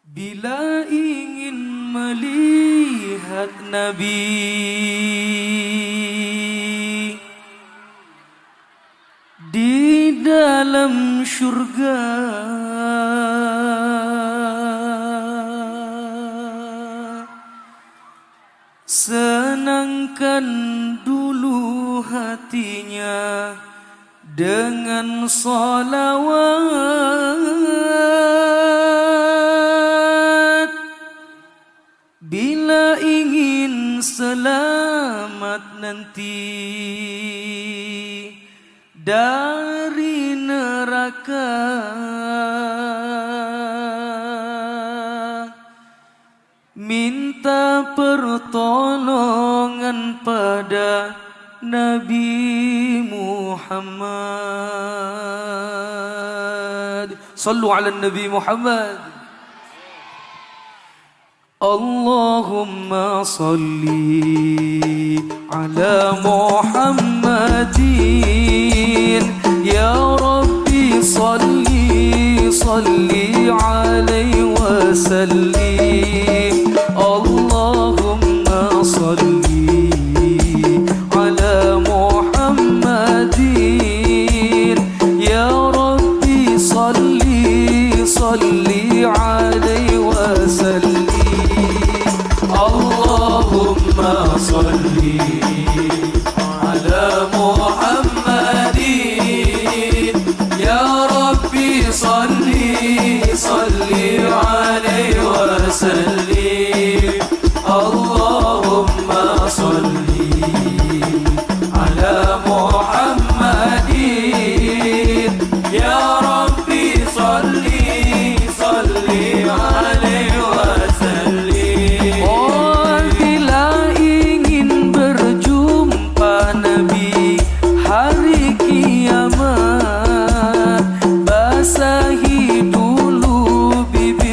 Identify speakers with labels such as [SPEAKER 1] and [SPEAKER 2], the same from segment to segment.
[SPEAKER 1] Bila ingin melihat Nabi di dalam syurga, senangkan dulu hatinya dengan salawat. Bila ingin selamat nanti dari neraka, minta pertolongan pada Nabi Muhammad. Sallu ala Nabi Muhammad. Allahumma salli ala Muhammadin. Ya Rabbi salli alaihi wa sallim. Allahumma salli ala Muhammadin. Ya Rabbi salli alaihi wa sallim. Allahumma salli ala Muhammadin. Ya Rabbi salli alaihi wa sallim. Allahumma salli ala Muhammadin. Ya Rabbi salli alaihi wa sallim. Oh, bila ingin berjumpa Nabi hari kiamat, basahi dulu bibir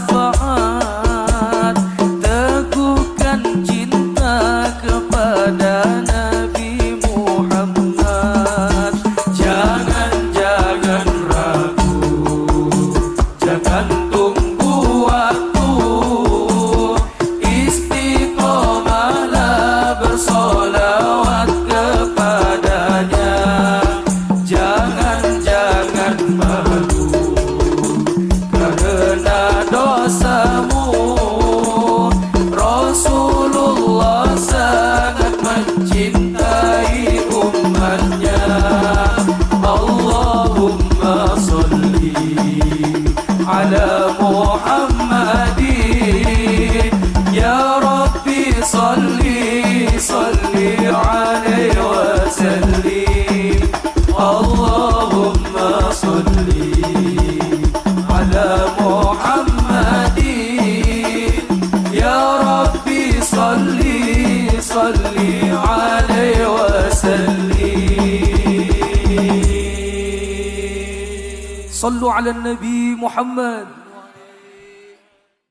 [SPEAKER 1] syafaat, teguhkan cinta kepada Nabi Muhammad. Jangan ragu, jangan tunggu waktu, istiqomahlah bersolawat kepadanya. Jangan malu karena dosamu, Rasulullah sangat mencintai umatnya. Allahumma salli ala Muhammadin, ya Rabbi salli alaihi wa sallim. Allahumma salli ala Muhammadin, ya Rabbi salli alaihi wa sallim. Sallu ala Nabi Muhammad.